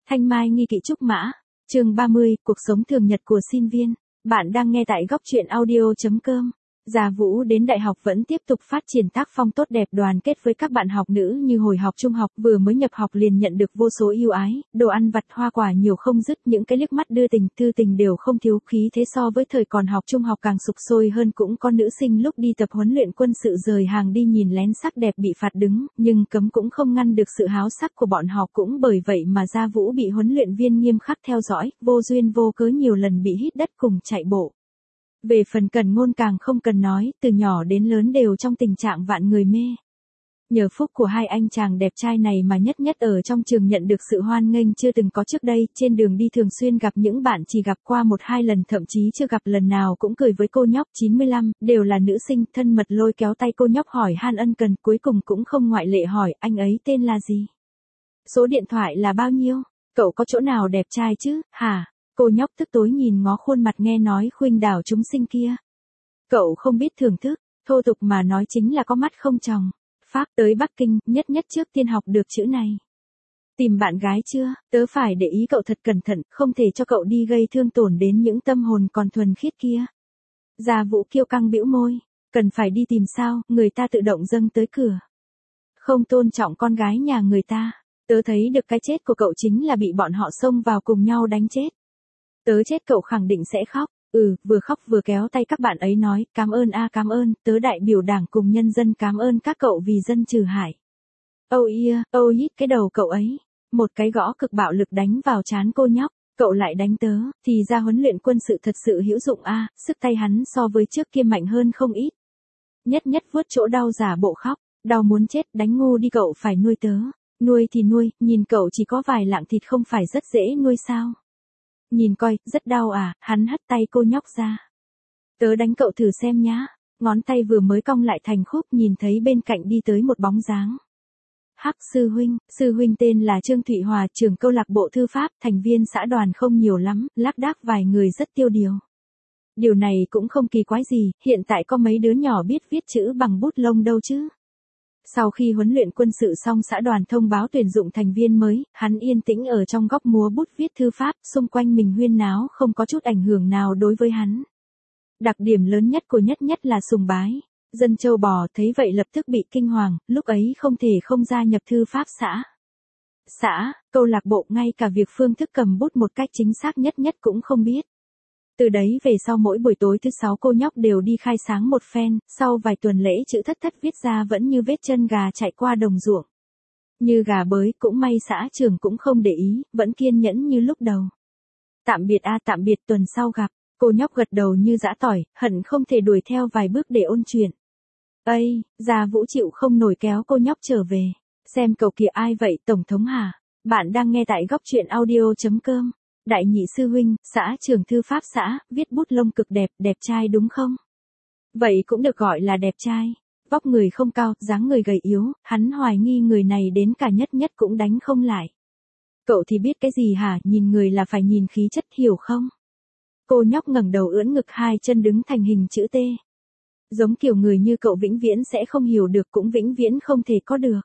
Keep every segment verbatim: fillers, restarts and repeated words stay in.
Thanh Mai nghi kỵ trúc mã. Chương ba mươi, cuộc sống thường nhật của sinh viên. Bạn đang nghe tại góc truyện audio chấm com. Gia Vũ đến đại học vẫn tiếp tục phát triển tác phong tốt đẹp đoàn kết với các bạn học nữ như hồi học trung học, vừa mới nhập học liền nhận được vô số ưu ái, đồ ăn vặt hoa quả nhiều không dứt, những cái liếc mắt đưa tình thư tình đều không thiếu, khí thế so với thời còn học trung học càng sục sôi hơn. Cũng có nữ sinh lúc đi tập huấn luyện quân sự rời hàng đi nhìn lén sắc đẹp bị phạt đứng, nhưng cấm cũng không ngăn được sự háo sắc của bọn họ. Cũng bởi vậy mà Gia Vũ bị huấn luyện viên nghiêm khắc theo dõi, vô duyên vô cớ nhiều lần bị hít đất cùng chạy bộ. Về phần Cần Ngôn càng không cần nói, từ nhỏ đến lớn đều trong tình trạng vạn người mê. Nhờ phúc của hai anh chàng đẹp trai này mà Nhất Nhất ở trong trường nhận được sự hoan nghênh chưa từng có trước đây, trên đường đi thường xuyên gặp những bạn chỉ gặp qua một hai lần, thậm chí chưa gặp lần nào cũng cười với cô nhóc. Chín mươi lăm, đều là nữ sinh, thân mật lôi kéo tay cô nhóc hỏi han ân cần, cuối cùng cũng không ngoại lệ hỏi anh ấy tên là gì, số điện thoại là bao nhiêu, cậu có chỗ nào đẹp trai chứ, hả? Cô nhóc tức tối nhìn ngó khuôn mặt nghe nói khuynh đảo chúng sinh kia. Cậu không biết thưởng thức, thô tục mà nói chính là có mắt không tròng. Pháp tới Bắc Kinh, Nhất Nhất trước tiên học được chữ này. Tìm bạn gái chưa, tớ phải để ý cậu thật cẩn thận, không thể cho cậu đi gây thương tổn đến những tâm hồn còn thuần khiết kia. Gia Vũ kiêu căng bĩu môi, cần phải đi tìm sao, người ta tự động dâng tới cửa. Không tôn trọng con gái nhà người ta, tớ thấy được cái chết của cậu chính là bị bọn họ xông vào cùng nhau đánh chết. Tớ chết cậu khẳng định sẽ khóc, ừ, vừa khóc vừa kéo tay các bạn ấy nói, cảm ơn a cảm ơn, tớ đại biểu đảng cùng nhân dân cảm ơn các cậu vì dân trừ hại. Âu ia, âu hít cái đầu cậu ấy, một cái gõ cực bạo lực đánh vào trán cô nhóc, cậu lại đánh tớ, thì ra huấn luyện quân sự thật sự hữu dụng a, sức tay hắn so với trước kia mạnh hơn không ít. Nhất Nhất vuốt chỗ đau giả bộ khóc, đau muốn chết, đánh ngu đi cậu phải nuôi tớ, nuôi thì nuôi, nhìn cậu chỉ có vài lạng thịt không phải rất dễ nuôi sao. Nhìn coi, rất đau à, hắn hất tay cô nhóc ra. Tớ đánh cậu thử xem nhá, ngón tay vừa mới cong lại thành khúc nhìn thấy bên cạnh đi tới một bóng dáng. Hắc sư huynh, sư huynh tên là Trương Thụy Hòa, trưởng câu lạc bộ thư pháp, thành viên xã đoàn không nhiều lắm, lác đác vài người rất tiêu điều. Điều này cũng không kỳ quái gì, hiện tại có mấy đứa nhỏ biết viết chữ bằng bút lông đâu chứ. Sau khi huấn luyện quân sự xong, xã đoàn thông báo tuyển dụng thành viên mới, hắn yên tĩnh ở trong góc múa bút viết thư pháp, xung quanh mình huyên náo không có chút ảnh hưởng nào đối với hắn. Đặc điểm lớn nhất của Nhất Nhất là sùng bái. Dân châu bò thấy vậy lập tức bị kinh hoàng, lúc ấy không thể không gia nhập thư pháp xã. Xã, câu lạc bộ, ngay cả việc phương thức cầm bút một cách chính xác Nhất Nhất cũng không biết. Từ đấy về sau mỗi buổi tối thứ sáu cô nhóc đều đi khai sáng một phen, sau vài tuần lễ chữ thất thất viết ra vẫn như vết chân gà chạy qua đồng ruộng. Như gà bới, cũng may xã trưởng cũng không để ý, vẫn kiên nhẫn như lúc đầu. Tạm biệt a tạm biệt, tuần sau gặp, cô nhóc gật đầu như giã tỏi, hận không thể đuổi theo vài bước để ôn chuyện. Ây, Gia Vũ chịu không nổi kéo cô nhóc trở về, xem cậu kia ai vậy, tổng thống hả? Bạn đang nghe tại góc truyện audio chấm com. Đại nhị sư huynh, xã trưởng thư pháp xã, viết bút lông cực đẹp, đẹp trai đúng không? Vậy cũng được gọi là đẹp trai. Vóc người không cao, dáng người gầy yếu, hắn hoài nghi người này đến cả Nhất Nhất cũng đánh không lại. Cậu thì biết cái gì hả, nhìn người là phải nhìn khí chất, hiểu không? Cô nhóc ngẩng đầu ưỡn ngực, hai chân đứng thành hình chữ T. Giống kiểu người như cậu vĩnh viễn sẽ không hiểu được, cũng vĩnh viễn không thể có được.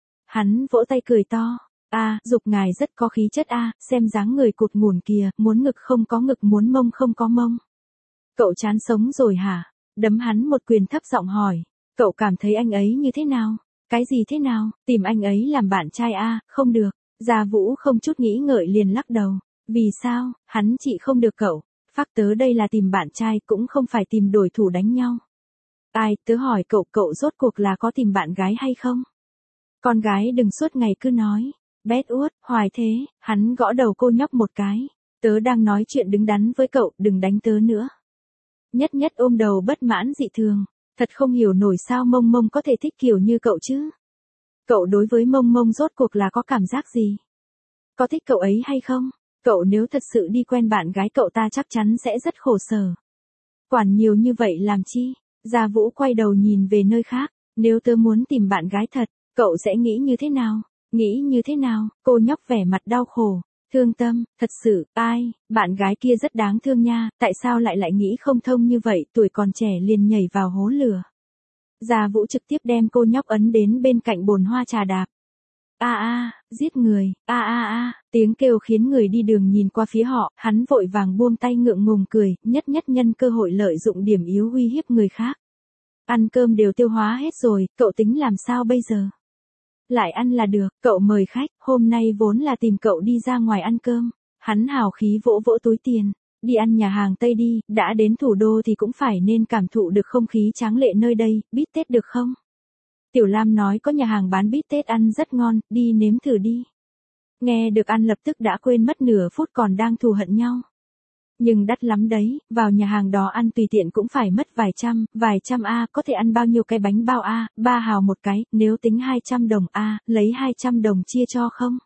Hắn vỗ tay cười to. A, à, dục ngài rất có khí chất a, à, xem dáng người cụt ngủn kìa, muốn ngực không có ngực, muốn mông không có mông. Cậu chán sống rồi hả? Đấm hắn một quyền, thấp giọng hỏi, cậu cảm thấy anh ấy như thế nào? Cái gì thế nào? Tìm anh ấy làm bạn trai a, à, không được. Gia Vũ không chút nghĩ ngợi liền lắc đầu. Vì sao? Hắn chị không được cậu. Phác tớ đây là tìm bạn trai, cũng không phải tìm đối thủ đánh nhau. Ai, tớ hỏi cậu, cậu rốt cuộc là có tìm bạn gái hay không? Con gái đừng suốt ngày cứ nói. Bét uốt, hoài thế, hắn gõ đầu cô nhóc một cái. Tớ đang nói chuyện đứng đắn với cậu, đừng đánh tớ nữa. Nhất Nhất ôm đầu bất mãn dị thường. Thật không hiểu nổi sao Mông Mông có thể thích kiểu như cậu chứ. Cậu đối với Mông Mông rốt cuộc là có cảm giác gì? Có thích cậu ấy hay không? Cậu nếu thật sự đi quen bạn gái cậu ta chắc chắn sẽ rất khổ sở. Quản nhiều như vậy làm chi? Gia Vũ quay đầu nhìn về nơi khác. Nếu tớ muốn tìm bạn gái thật, cậu sẽ nghĩ như thế nào? Nghĩ như thế nào? Cô nhóc vẻ mặt đau khổ, thương tâm, thật sự, ai, bạn gái kia rất đáng thương nha, tại sao lại lại nghĩ không thông như vậy, tuổi còn trẻ liền nhảy vào hố lửa. Gia Vũ trực tiếp đem cô nhóc ấn đến bên cạnh bồn hoa trà đạp. A a, giết người, a a a, tiếng kêu khiến người đi đường nhìn qua phía họ, hắn vội vàng buông tay ngượng ngùng cười, nhất nhất nhân cơ hội lợi dụng điểm yếu uy hiếp người khác. Ăn cơm đều tiêu hóa hết rồi, cậu tính làm sao bây giờ? Lại ăn là được, cậu mời khách, hôm nay vốn là tìm cậu đi ra ngoài ăn cơm. Hắn hào khí vỗ vỗ túi tiền, đi ăn nhà hàng Tây đi, đã đến thủ đô thì cũng phải nên cảm thụ được không khí tráng lệ nơi đây, bít tết được không? Tiểu Lam nói có nhà hàng bán bít tết ăn rất ngon, đi nếm thử đi. Nghe được ăn lập tức đã quên mất nửa phút còn đang thù hận nhau. Nhưng đắt lắm đấy, vào nhà hàng đó ăn tùy tiện cũng phải mất vài trăm, vài trăm a, có thể ăn bao nhiêu cái bánh bao a, ba hào một cái, nếu tính hai trăm đồng a, lấy hai trăm đồng chia cho không?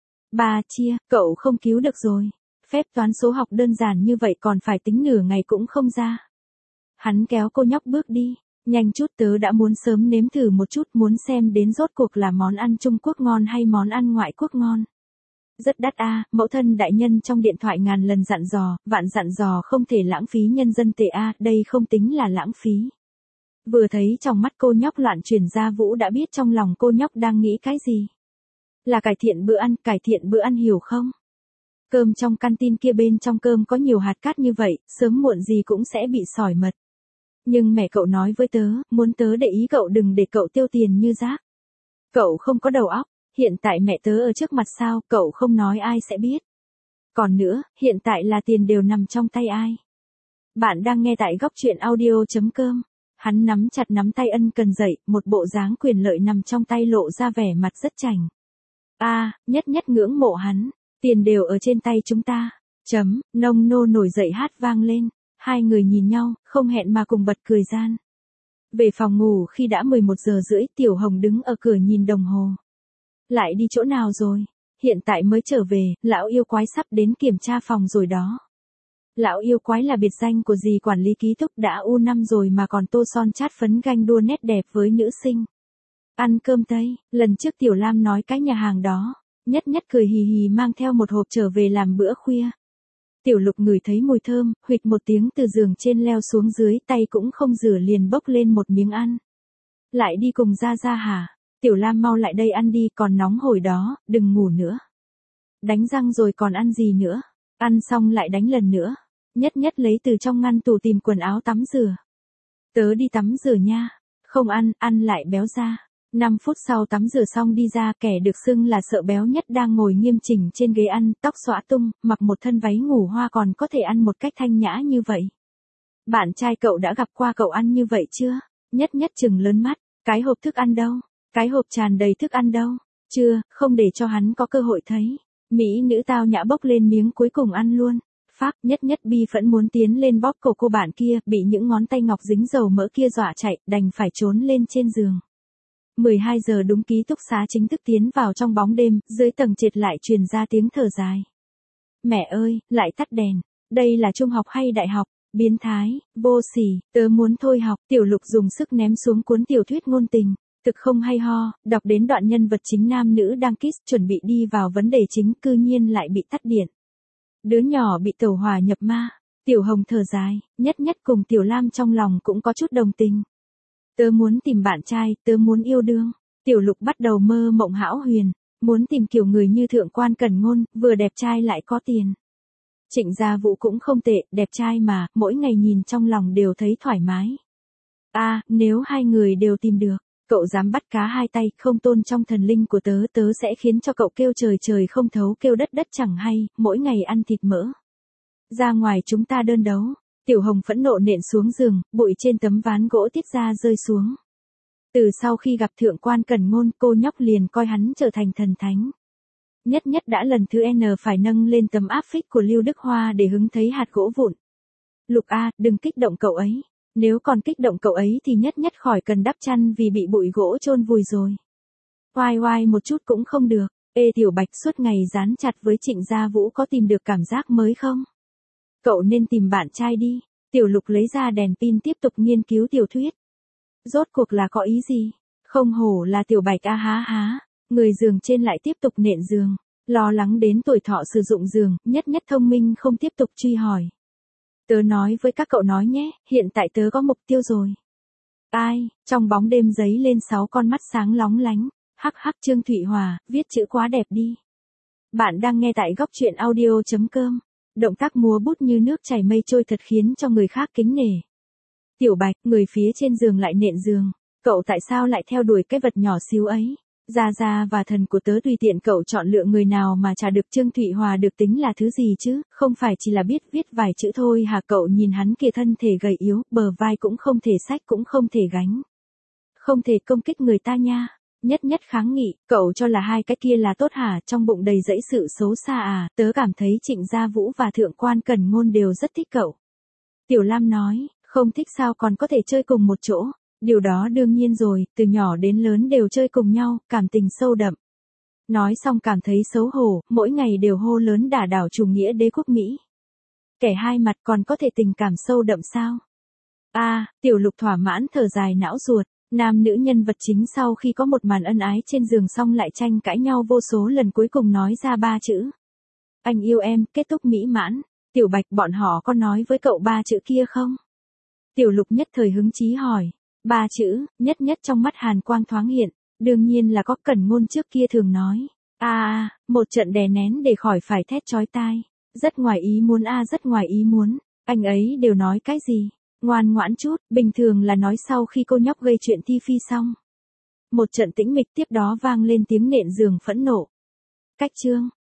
Ba chia, cậu không cứu được rồi. Phép toán số học đơn giản như vậy còn phải tính nửa ngày cũng không ra. Hắn kéo cô nhóc bước đi. Nhanh chút, tớ đã muốn sớm nếm thử một chút, muốn xem đến rốt cuộc là món ăn Trung Quốc ngon hay món ăn ngoại quốc ngon. Rất đắt a, mẫu thân đại nhân trong điện thoại ngàn lần dặn dò, vạn dặn dò không thể lãng phí nhân dân tệ a, đây không tính là lãng phí. Vừa thấy trong mắt cô nhóc loạn chuyển ra Vũ đã biết trong lòng cô nhóc đang nghĩ cái gì. Là cải thiện bữa ăn, cải thiện bữa ăn hiểu không? Cơm trong canteen kia bên trong cơm có nhiều hạt cát như vậy, sớm muộn gì cũng sẽ bị sỏi mật. Nhưng mẹ cậu nói với tớ, muốn tớ để ý cậu đừng để cậu tiêu tiền như rác. Cậu không có đầu óc, hiện tại mẹ tớ ở trước mặt sao, cậu không nói ai sẽ biết. Còn nữa, hiện tại là tiền đều nằm trong tay ai. Bạn đang nghe tại góc truyện audio chấm com. Hắn nắm chặt nắm tay ân cần dậy, một bộ dáng quyền lợi nằm trong tay lộ ra vẻ mặt rất chảnh. A, à, nhất nhất ngưỡng mộ hắn, tiền đều ở trên tay chúng ta. Chấm, nông nô nổi dậy hát vang lên. Hai người nhìn nhau, không hẹn mà cùng bật cười gian. Về phòng ngủ khi đã mười một giờ rưỡi, Tiểu Hồng đứng ở cửa nhìn đồng hồ. Lại đi chỗ nào rồi? Hiện tại mới trở về, lão yêu quái sắp đến kiểm tra phòng rồi đó. Lão yêu quái là biệt danh của dì quản lý ký túc đã u năm rồi mà còn tô son chát phấn ganh đua nét đẹp với nữ sinh. Ăn cơm Tây, lần trước Tiểu Lam nói cái nhà hàng đó, nhất nhất cười hì hì mang theo một hộp trở về làm bữa khuya. Tiểu Lục ngửi thấy mùi thơm, huỵch một tiếng từ giường trên leo xuống dưới, tay cũng không rửa liền bốc lên một miếng ăn. Lại đi cùng Gia Gia hả? Tiểu Lam mau lại đây ăn đi, còn nóng hổi đó, đừng ngủ nữa. Đánh răng rồi còn ăn gì nữa? Ăn xong lại đánh lần nữa. Nhất nhất lấy từ trong ngăn tủ tìm quần áo tắm rửa. Tớ đi tắm rửa nha. Không ăn, ăn lại béo ra. năm phút sau tắm rửa xong đi ra, kẻ được xưng là sợ béo nhất đang ngồi nghiêm chỉnh trên ghế ăn, tóc xõa tung, mặc một thân váy ngủ hoa còn có thể ăn một cách thanh nhã như vậy. Bạn trai cậu đã gặp qua cậu ăn như vậy chưa? Nhất nhất chừng lớn mắt, cái hộp thức ăn đâu? Cái hộp tràn đầy thức ăn đâu? Chưa, không để cho hắn có cơ hội thấy. Mỹ nữ tao nhã bốc lên miếng cuối cùng ăn luôn. Phác, nhất nhất bi phẫn muốn tiến lên bóp cổ cô bạn kia, bị những ngón tay ngọc dính dầu mỡ kia dọa chạy, đành phải trốn lên trên giường. mười hai giờ đúng, ký túc xá chính thức tiến vào trong bóng đêm, dưới tầng trệt lại truyền ra tiếng thở dài. Mẹ ơi, lại tắt đèn. Đây là trung học hay đại học? Biến thái, vô sỉ, tớ muốn thôi học. Tiểu Lục dùng sức ném xuống cuốn tiểu thuyết ngôn tình. Thực không hay ho, đọc đến đoạn nhân vật chính nam nữ đang kiss chuẩn bị đi vào vấn đề chính cư nhiên lại bị tắt điện. Đứa nhỏ bị tẩu hỏa nhập ma. Tiểu Hồng thở dài, nhất nhất cùng Tiểu Lam trong lòng cũng có chút đồng tình. Tớ muốn tìm bạn trai, tớ muốn yêu đương. Tiểu Lục bắt đầu mơ mộng hão huyền, muốn tìm kiểu người như thượng quan Cẩn Ngôn, vừa đẹp trai lại có tiền. Trịnh Gia Vũ cũng không tệ, đẹp trai mà, mỗi ngày nhìn trong lòng đều thấy thoải mái. A, à, nếu hai người đều tìm được, cậu dám bắt cá hai tay, không tôn trong thần linh của tớ, tớ sẽ khiến cho cậu kêu trời trời không thấu, kêu đất đất chẳng hay, mỗi ngày ăn thịt mỡ. Ra ngoài chúng ta đơn đấu. Tiểu Hồng phẫn nộ nện xuống giường, bụi trên tấm ván gỗ tiết ra rơi xuống. Từ sau khi gặp thượng quan Cẩn Ngôn, cô nhóc liền coi hắn trở thành thần thánh. Nhất nhất đã lần thứ N phải nâng lên tấm áp phích của Lưu Đức Hoa để hứng thấy hạt gỗ vụn. Lục A, đừng kích động cậu ấy. Nếu còn kích động cậu ấy thì nhất nhất khỏi cần đắp chăn vì bị bụi gỗ chôn vùi rồi. Oai oai một chút cũng không được. Ê Tiểu Bạch, suốt ngày dán chặt với Trịnh Gia Vũ có tìm được cảm giác mới không? Cậu nên tìm bạn trai đi. Tiểu Lục lấy ra đèn pin tiếp tục nghiên cứu tiểu thuyết. Rốt cuộc là có ý gì? Không hổ là Tiểu Bạch a há há. Người giường trên lại tiếp tục nện giường. Lo lắng đến tuổi thọ sử dụng giường, nhất nhất thông minh không tiếp tục truy hỏi. Tớ nói với các cậu nói nhé, hiện tại tớ có mục tiêu rồi. Ai, trong bóng đêm giấy lên sáu con mắt sáng lóng lánh. Hắc hắc Trương Thụy Hòa, viết chữ quá đẹp đi. Bạn đang nghe tại góc truyện audio.com. Động tác múa bút như nước chảy mây trôi thật khiến cho người khác kính nể. Tiểu Bạch, người phía trên giường lại nện giường. Cậu tại sao lại theo đuổi cái vật nhỏ xíu ấy? Gia Gia và thần của tớ tùy tiện cậu chọn lựa người nào mà chả được. Trương Thụy Hòa được tính là thứ gì chứ, không phải chỉ là biết viết vài chữ thôi hả? Cậu nhìn hắn kìa, thân thể gầy yếu, bờ vai cũng không thể xách cũng không thể gánh. Không thể công kích người ta nha. Nhất Nhất kháng nghị, cậu cho là hai cái kia là tốt hả? Trong bụng đầy dẫy sự xấu xa à? Tớ cảm thấy Trịnh Gia Vũ và Thượng quan Cẩn Ngôn đều rất thích cậu. Tiểu Lam nói, không thích sao còn có thể chơi cùng một chỗ. Điều đó đương nhiên rồi, từ nhỏ đến lớn đều chơi cùng nhau, cảm tình sâu đậm. Nói xong cảm thấy xấu hổ, mỗi ngày đều hô lớn đả đảo chủ nghĩa đế quốc Mỹ. Kẻ hai mặt còn có thể tình cảm sâu đậm sao? A, à, Tiểu Lục thỏa mãn thở dài não ruột. Nam nữ nhân vật chính sau khi có một màn ân ái trên giường xong lại tranh cãi nhau vô số lần, cuối cùng nói ra ba chữ. Anh yêu em, kết thúc mỹ mãn. Tiểu Bạch, bọn họ có nói với cậu ba chữ kia không? Tiểu Lục nhất thời hứng chí hỏi. Ba chữ, Nhất Nhất trong mắt hàn quang thoáng hiện. Đương nhiên là có, Cẩn Ngôn trước kia thường nói. A a, một trận đè nén để khỏi phải thét chói tai. Rất ngoài ý muốn a à, rất ngoài ý muốn. Anh ấy đều nói cái gì? Ngoan ngoãn chút, bình thường là nói sau khi cô nhóc gây chuyện thi phi xong. Một trận tĩnh mịch tiếp đó vang lên tiếng nện giường phẫn nộ. Cách chương.